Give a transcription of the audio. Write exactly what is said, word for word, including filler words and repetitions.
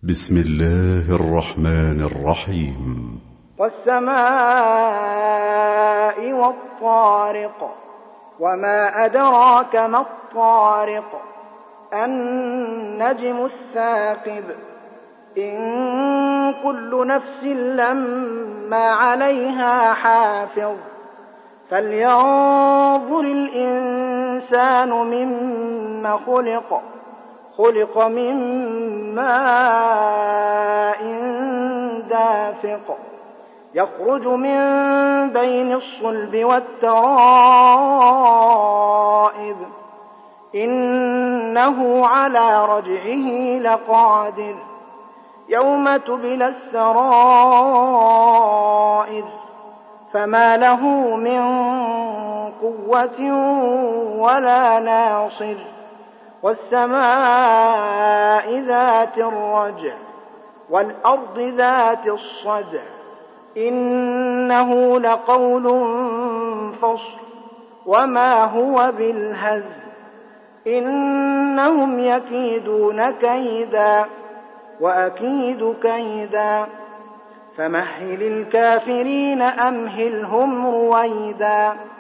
بسم الله الرحمن الرحيم. والسماء والطارق وما أدراك ما الطارق النجم الثاقب إن كل نفس لما عليها حافظ فلينظر الإنسان مما خلق خلق من ماء دافق يخرج من بين الصلب والترائب إنه على رجعه لقادر يوم تبلى السرائر فما له من قوة ولا ناصر والسماء ذات الرجع والأرض ذات الصدع إنه لقول فصل وما هو بالهزل إنهم يكيدون كيدا وأكيد كيدا فمهل الكافرين أمهلهم رويدا.